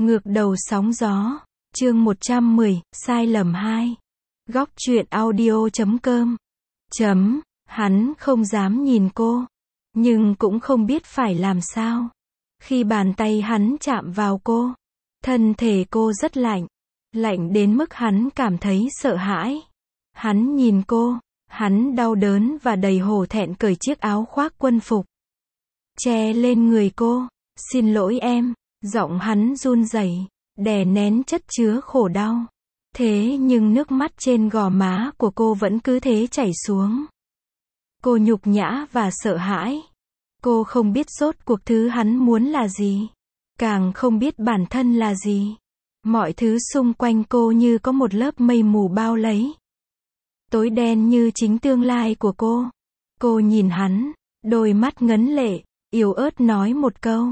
Ngược đầu sóng gió, chương 110, sai lầm 2. Góc truyện audio.com. Hắn không dám nhìn cô, nhưng cũng không biết phải làm sao. Khi bàn tay hắn chạm vào cô, thân thể cô rất lạnh, lạnh đến mức hắn cảm thấy sợ hãi. Hắn nhìn cô, hắn đau đớn và đầy hổ thẹn cởi chiếc áo khoác quân phục, che lên người cô. Xin lỗi em, giọng hắn run rẩy, đè nén chất chứa khổ đau. Thế nhưng nước mắt trên gò má của cô vẫn cứ thế chảy xuống. Cô nhục nhã và sợ hãi. Cô không biết rốt cuộc thứ hắn muốn là gì, càng không biết bản thân là gì. Mọi thứ xung quanh cô như có một lớp mây mù bao lấy. Tối đen như chính tương lai của cô. Cô nhìn hắn, đôi mắt ngấn lệ, yếu ớt nói một câu.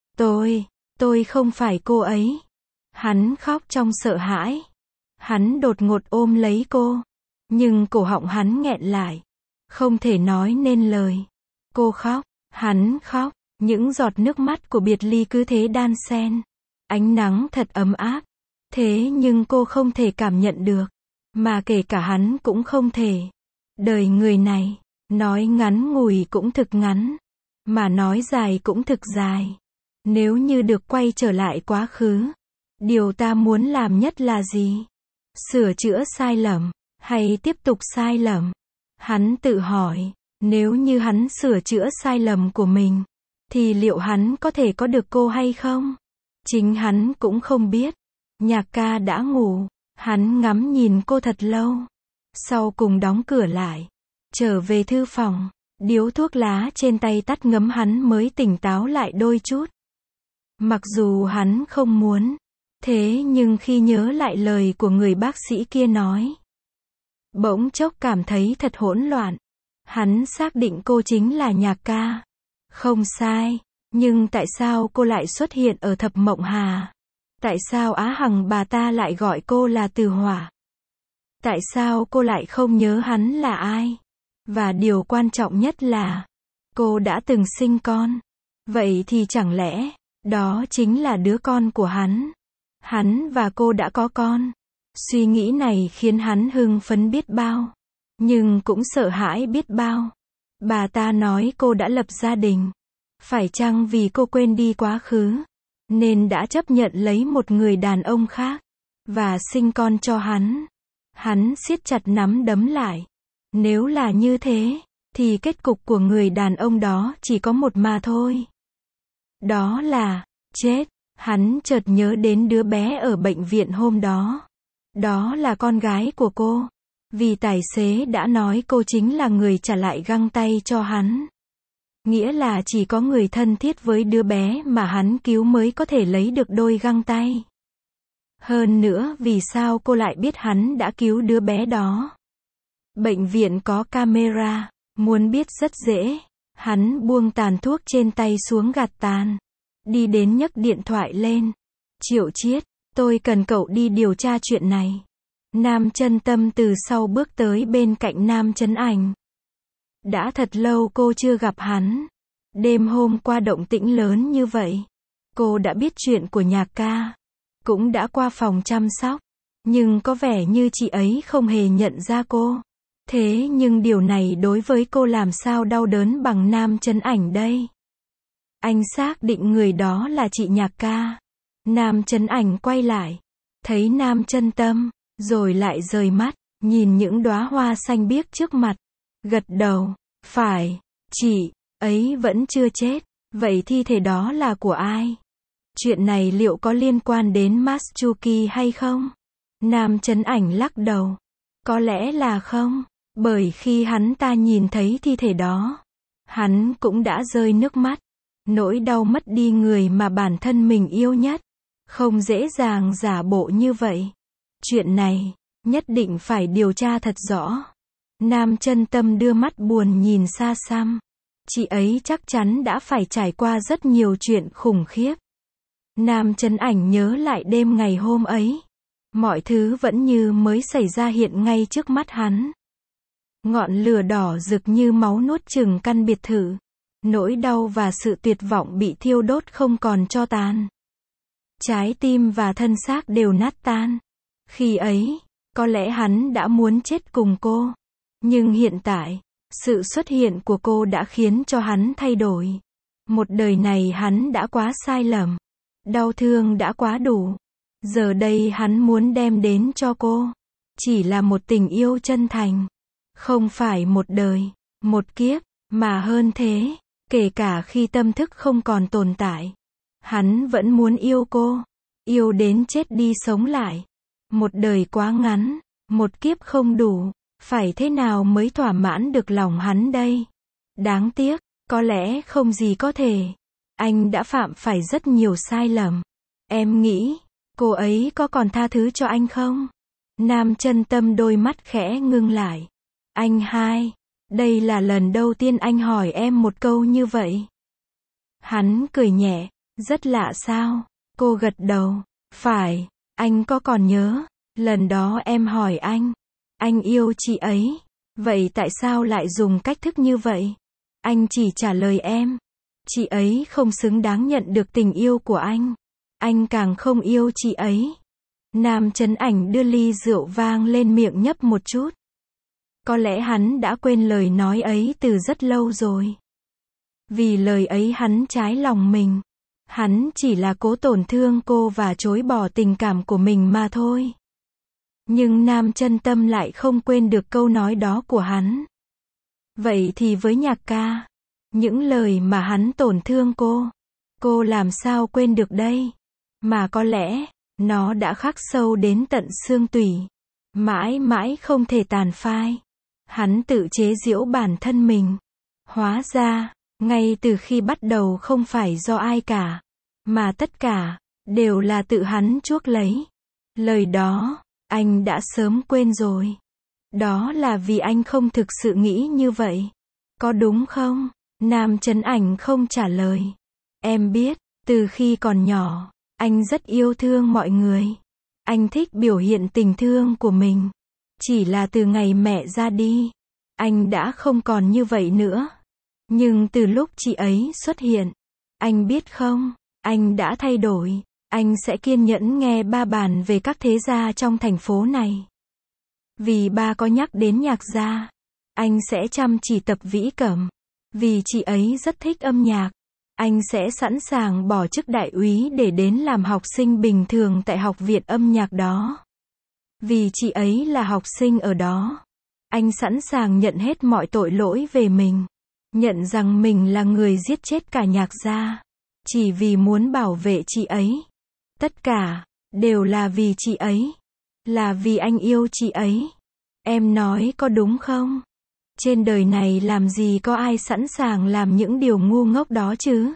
Tôi không phải cô ấy. Hắn khóc trong sợ hãi. Hắn đột ngột ôm lấy cô. Nhưng cổ họng hắn nghẹn lại. Không thể nói nên lời. Cô khóc, hắn khóc. Những giọt nước mắt của biệt ly cứ thế đan xen. Ánh nắng thật ấm áp. Thế nhưng cô không thể cảm nhận được. Mà kể cả hắn cũng không thể. Đời người này, nói ngắn ngủi cũng thực ngắn. Mà nói dài cũng thực dài. Nếu như được quay trở lại quá khứ, điều ta muốn làm nhất là gì? Sửa chữa sai lầm, hay tiếp tục sai lầm? Hắn tự hỏi, nếu như hắn sửa chữa sai lầm của mình, thì liệu hắn có thể có được cô hay không? Chính hắn cũng không biết. Nhạc ca đã ngủ, hắn ngắm nhìn cô thật lâu. Sau cùng đóng cửa lại, trở về thư phòng, điếu thuốc lá trên tay tắt ngấm hắn mới tỉnh táo lại đôi chút. Mặc dù hắn không muốn, thế nhưng khi nhớ lại lời của người bác sĩ kia nói, bỗng chốc cảm thấy thật hỗn loạn. Hắn xác định cô chính là Nhạc ca. Không sai, nhưng tại sao cô lại xuất hiện ở Thập Mộng Hà? Tại sao Á Hằng bà ta lại gọi cô là Từ Hỏa? Tại sao cô lại không nhớ hắn là ai? Và điều quan trọng nhất là, cô đã từng sinh con. Vậy thì chẳng lẽ, đó chính là đứa con của hắn? Hắn và cô đã có con. Suy nghĩ này khiến hắn hưng phấn biết bao. Nhưng cũng sợ hãi biết bao. Bà ta nói cô đã lập gia đình. Phải chăng vì cô quên đi quá khứ, nên đã chấp nhận lấy một người đàn ông khác, và sinh con cho hắn? Hắn siết chặt nắm đấm lại. Nếu là như thế, thì kết cục của người đàn ông đó chỉ có một mà thôi. Đó là chết. Hắn chợt nhớ đến đứa bé ở bệnh viện hôm đó. Đó là con gái của cô. Vì tài xế đã nói cô chính là người trả lại găng tay cho hắn. Nghĩa là chỉ có người thân thiết với đứa bé mà hắn cứu mới có thể lấy được đôi găng tay. Hơn nữa, vì sao cô lại biết hắn đã cứu đứa bé đó? Bệnh viện có camera, muốn biết rất dễ. Hắn buông tàn thuốc trên tay xuống gạt tàn. Đi đến nhấc điện thoại lên. Triệu Chiết, tôi cần cậu đi điều tra chuyện này. Nam Chân Tâm từ sau bước tới bên cạnh Nam Chấn Ảnh. Đã thật lâu cô chưa gặp hắn. Đêm hôm qua động tĩnh lớn như vậy. Cô đã biết chuyện của Nhạc ca. Cũng đã qua phòng chăm sóc. Nhưng có vẻ như chị ấy không hề nhận ra cô. Thế nhưng điều này đối với cô làm sao đau đớn bằng Nam Chấn Ảnh đây? Anh xác định người đó là chị Nhạc ca. Nam Chấn Ảnh quay lại, thấy Nam Chân Tâm, rồi lại rời mắt, nhìn những đóa hoa xanh biếc trước mặt. Gật đầu, phải, chị ấy vẫn chưa chết. Vậy thi thể đó là của ai? Chuyện này liệu có liên quan đến Matsuki hay không? Nam Chấn Ảnh lắc đầu. Có lẽ là không, bởi khi hắn ta nhìn thấy thi thể đó, hắn cũng đã rơi nước mắt. Nỗi đau mất đi người mà bản thân mình yêu nhất, không dễ dàng giả bộ như vậy. Chuyện này, nhất định phải điều tra thật rõ. Nam Chân Tâm đưa mắt buồn nhìn xa xăm. Chị ấy chắc chắn đã phải trải qua rất nhiều chuyện khủng khiếp. Nam Chấn Ảnh nhớ lại đêm ngày hôm ấy. Mọi thứ vẫn như mới xảy ra hiện ngay trước mắt hắn. Ngọn lửa đỏ rực như máu nuốt chửng căn biệt thự. Nỗi đau và sự tuyệt vọng bị thiêu đốt không còn tro tàn. Trái tim và thân xác đều nát tan. Khi ấy, có lẽ hắn đã muốn chết cùng cô. Nhưng hiện tại, sự xuất hiện của cô đã khiến cho hắn thay đổi. Một đời này hắn đã quá sai lầm. Đau thương đã quá đủ. Giờ đây hắn muốn đem đến cho cô. Chỉ là một tình yêu chân thành. Không phải một đời, một kiếp, mà hơn thế. Kể cả khi tâm thức không còn tồn tại. Hắn vẫn muốn yêu cô. Yêu đến chết đi sống lại. Một đời quá ngắn, một kiếp không đủ. Phải thế nào mới thỏa mãn được lòng hắn đây? Đáng tiếc, có lẽ không gì có thể. Anh đã phạm phải rất nhiều sai lầm. Em nghĩ, cô ấy có còn tha thứ cho anh không? Nam Chân Tâm đôi mắt khẽ ngưng lại. Anh hai, đây là lần đầu tiên anh hỏi em một câu như vậy. Hắn cười nhẹ, rất lạ sao? Cô gật đầu. Phải, anh có còn nhớ, lần đó em hỏi anh yêu chị ấy. Vậy tại sao lại dùng cách thức như vậy? Anh chỉ trả lời em, chị ấy không xứng đáng nhận được tình yêu của anh. Anh càng không yêu chị ấy. Nam Chấn Ảnh đưa ly rượu vang lên miệng nhấp một chút. Có lẽ hắn đã quên lời nói ấy từ rất lâu rồi. Vì lời ấy hắn trái lòng mình. Hắn chỉ là cố tổn thương cô và chối bỏ tình cảm của mình mà thôi. Nhưng Nam Chân Tâm lại không quên được câu nói đó của hắn. Vậy thì với Nhạc ca, những lời mà hắn tổn thương cô làm sao quên được đây? Mà có lẽ, nó đã khắc sâu đến tận xương tủy. Mãi mãi không thể tàn phai. Hắn tự chế giễu bản thân mình. Hóa ra, ngay từ khi bắt đầu không phải do ai cả, mà tất cả, đều là tự hắn chuốc lấy. Lời đó, anh đã sớm quên rồi. Đó là vì anh không thực sự nghĩ như vậy. Có đúng không? Nam Chấn Ảnh không trả lời. Em biết, từ khi còn nhỏ, anh rất yêu thương mọi người. Anh thích biểu hiện tình thương của mình. Chỉ là từ ngày mẹ ra đi, anh đã không còn như vậy nữa. Nhưng từ lúc chị ấy xuất hiện, anh biết không, anh đã thay đổi. Anh sẽ kiên nhẫn nghe ba bàn về các thế gia trong thành phố này. Vì ba có nhắc đến Nhạc gia, anh sẽ chăm chỉ tập vĩ cẩm. Vì chị ấy rất thích âm nhạc, anh sẽ sẵn sàng bỏ chức đại úy để đến làm học sinh bình thường tại học viện âm nhạc đó. Vì chị ấy là học sinh ở đó, anh sẵn sàng nhận hết mọi tội lỗi về mình. Nhận rằng mình là người giết chết cả Nhạc gia. Chỉ vì muốn bảo vệ chị ấy. Tất cả, đều là vì chị ấy. Là vì anh yêu chị ấy. Em nói có đúng không? Trên đời này làm gì có ai sẵn sàng làm những điều ngu ngốc đó chứ?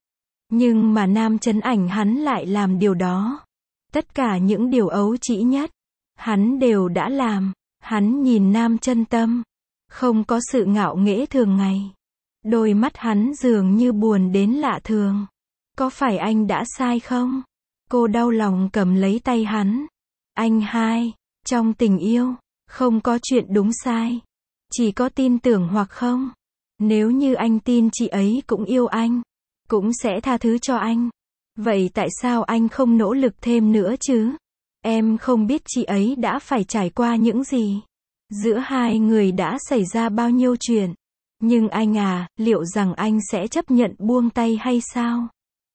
Nhưng mà Nam Chấn Ảnh hắn lại làm điều đó. Tất cả những điều ấu trĩ nhất, hắn đều đã làm. Hắn nhìn Nam Chân Tâm, không có sự ngạo nghễ thường ngày. Đôi mắt hắn dường như buồn đến lạ thường. Có phải anh đã sai không? Cô đau lòng cầm lấy tay hắn. Anh hai, trong tình yêu, không có chuyện đúng sai. Chỉ có tin tưởng hoặc không. Nếu như anh tin chị ấy cũng yêu anh, cũng sẽ tha thứ cho anh. Vậy tại sao anh không nỗ lực thêm nữa chứ? Em không biết chị ấy đã phải trải qua những gì. Giữa hai người đã xảy ra bao nhiêu chuyện. Nhưng anh à, liệu rằng anh sẽ chấp nhận buông tay hay sao?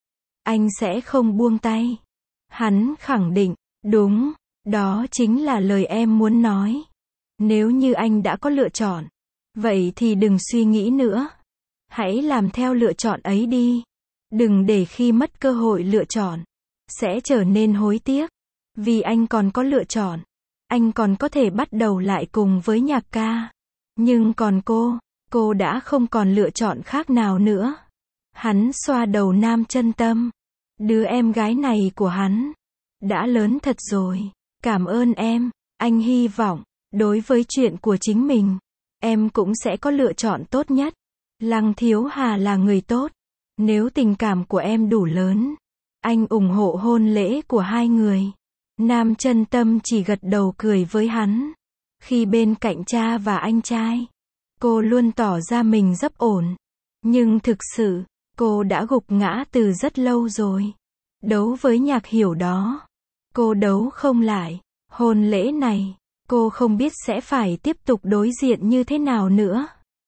Anh sẽ không buông tay. Hắn khẳng định, đúng, đó chính là lời em muốn nói. Nếu như anh đã có lựa chọn, vậy thì đừng suy nghĩ nữa. Hãy làm theo lựa chọn ấy đi. Đừng để khi mất cơ hội lựa chọn, sẽ trở nên hối tiếc. Vì anh còn có lựa chọn. Anh còn có thể bắt đầu lại cùng với Nhạc ca. Nhưng còn cô đã không còn lựa chọn khác nào nữa. Hắn xoa đầu Nam Chân Tâm. Đứa em gái này của hắn đã lớn thật rồi. Cảm ơn em. Anh hy vọng, đối với chuyện của chính mình, em cũng sẽ có lựa chọn tốt nhất. Lăng Thiếu Hà là người tốt. Nếu tình cảm của em đủ lớn, anh ủng hộ hôn lễ của hai người. Nam Chân Tâm chỉ gật đầu cười với hắn. Khi bên cạnh cha và anh trai, cô luôn tỏ ra mình rất ổn. Nhưng thực sự, cô đã gục ngã từ rất lâu rồi. Đấu với Nhạc Hiểu đó. Cô đấu không lại. Hôn lễ này, cô không biết sẽ phải tiếp tục đối diện như thế nào nữa.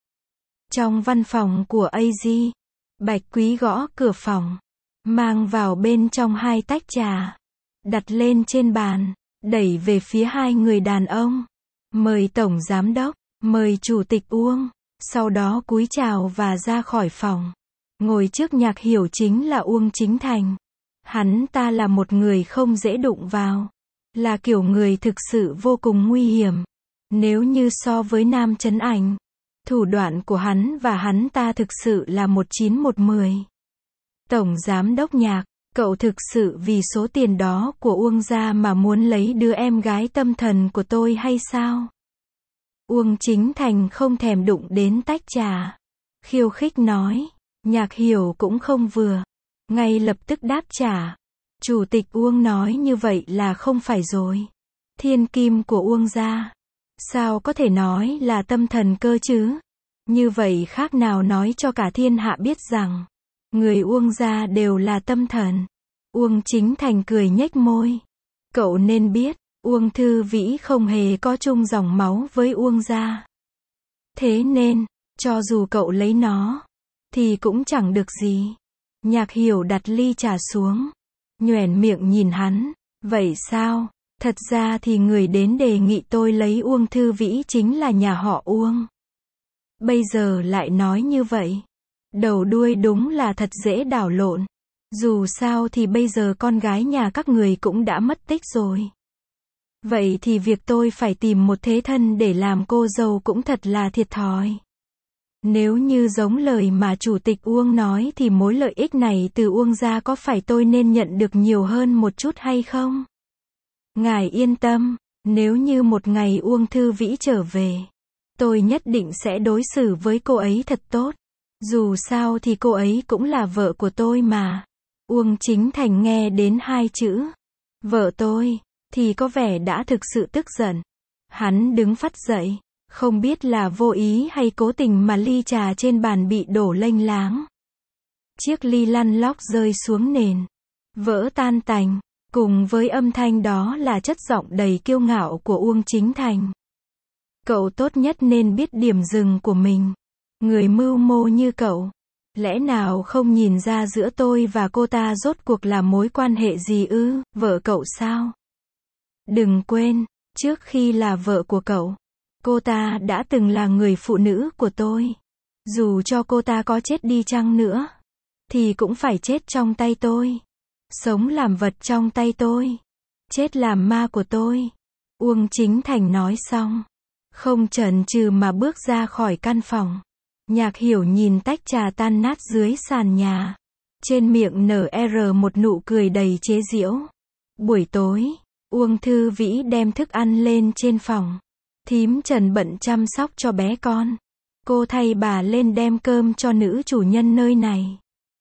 Trong văn phòng của AZ, Bạch Quý gõ cửa phòng, mang vào bên trong 2 tách trà, đặt lên trên bàn, đẩy về phía 2 người đàn ông. Mời Tổng Giám Đốc, mời Chủ tịch Uông, sau đó cúi chào và ra khỏi phòng. Ngồi trước Nhạc Hiểu chính là Uông Chính Thành. Hắn ta là một người không dễ đụng vào, là kiểu người thực sự vô cùng nguy hiểm. Nếu như so với Nam Chấn Ảnh, thủ đoạn của hắn và hắn ta thực sự là 1/9/10. Tổng Giám Đốc Nhạc, cậu thực sự vì số tiền đó của Uông gia mà muốn lấy đứa em gái tâm thần của tôi hay sao? Uông Chính Thành không thèm đụng đến tách trà. Khiêu khích nói. Nhạc Hiểu cũng không vừa. Ngay lập tức đáp trả. Chủ tịch Uông nói như vậy là không phải rồi. Thiên kim của Uông gia. Sao có thể nói là tâm thần cơ chứ? Như vậy khác nào nói cho cả thiên hạ biết rằng người Uông gia đều là tâm thần. Uông Chính Thành cười nhếch môi. Cậu nên biết, Uông Thư Vĩ không hề có chung dòng máu với Uông gia. Thế nên, cho dù cậu lấy nó, thì cũng chẳng được gì. Nhạc Hiểu đặt ly trà xuống, nhoẻn miệng nhìn hắn. Vậy sao? Thật ra thì người đến đề nghị tôi lấy Uông Thư Vĩ chính là nhà họ Uông. Bây giờ lại nói như vậy. Đầu đuôi đúng là thật dễ đảo lộn. Dù sao thì bây giờ con gái nhà các người cũng đã mất tích rồi. Vậy thì việc tôi phải tìm một thế thân để làm cô dâu cũng thật là thiệt thòi. Nếu như giống lời mà Chủ tịch Uông nói thì mối lợi ích này từ Uông gia có phải tôi nên nhận được nhiều hơn một chút hay không? Ngài yên tâm, nếu như một ngày Uông Thư Vĩ trở về, tôi nhất định sẽ đối xử với cô ấy thật tốt. Dù sao thì cô ấy cũng là vợ của tôi mà. Uông Chính Thành nghe đến 2 chữ vợ tôi thì có vẻ đã thực sự tức giận. Hắn đứng phắt dậy, không biết là vô ý hay cố tình mà ly trà trên bàn bị đổ lênh láng. Chiếc ly lăn lóc rơi xuống nền, vỡ tan tành, cùng với âm thanh đó là chất giọng đầy kiêu ngạo của Uông Chính Thành. Cậu tốt nhất nên biết điểm dừng của mình. Người mưu mô như cậu, lẽ nào không nhìn ra giữa tôi và cô ta rốt cuộc là mối quan hệ gì ư? Vợ cậu sao? Đừng quên, trước khi là vợ của cậu, cô ta đã từng là người phụ nữ của tôi. Dù cho cô ta có chết đi chăng nữa, thì cũng phải chết trong tay tôi. Sống làm vật trong tay tôi. Chết làm ma của tôi. Uông Chính Thành nói xong, không chần chừ mà bước ra khỏi căn phòng. Nhạc Hiểu nhìn tách trà tan nát dưới sàn nhà. Trên miệng nở một nụ cười đầy chế giễu. Buổi tối, Uông Thư Vĩ đem thức ăn lên trên phòng. Thím Trần bận chăm sóc cho bé con. Cô thay bà lên đem cơm cho nữ chủ nhân nơi này.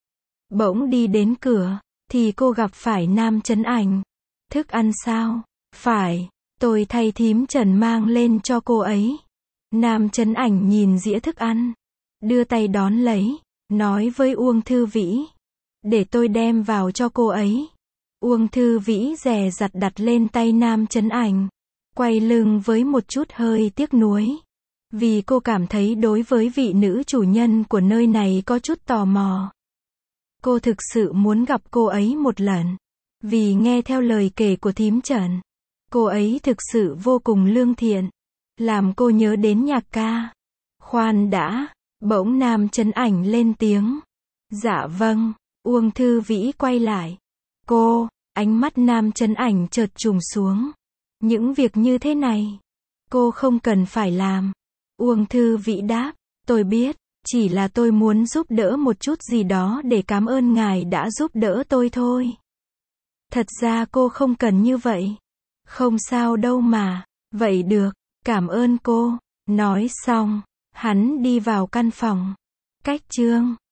Bỗng đi đến cửa, thì cô gặp phải Nam Chấn Ảnh. Thức ăn sao? Phải, tôi thay thím Trần mang lên cho cô ấy. Nam Chấn Ảnh nhìn dĩa thức ăn, đưa tay đón lấy, nói với Uông Thư Vĩ. Để tôi đem vào cho cô ấy. Uông Thư Vĩ dè dặt đặt lên tay Nam Chấn Ảnh, quay lưng với một chút hơi tiếc nuối. Vì cô cảm thấy đối với vị nữ chủ nhân của nơi này có chút tò mò. Cô thực sự muốn gặp cô ấy một lần. Vì nghe theo lời kể của thím Trần, cô ấy thực sự vô cùng lương thiện, làm cô nhớ đến Nhạc ca. Khoan đã, bỗng Nam Chấn Ảnh lên tiếng. Dạ vâng. Uông Thư Vĩ quay lại. Cô, ánh mắt Nam Chấn Ảnh chợt trùng xuống. Những việc như thế này, cô không cần phải làm. Uông Thư Vĩ đáp, tôi biết, chỉ là tôi muốn giúp đỡ một chút gì đó để cảm ơn ngài đã giúp đỡ tôi thôi. Thật ra cô không cần như vậy. Không sao đâu mà. Vậy được, cảm ơn cô. Nói xong, hắn đi vào căn phòng. Cách chương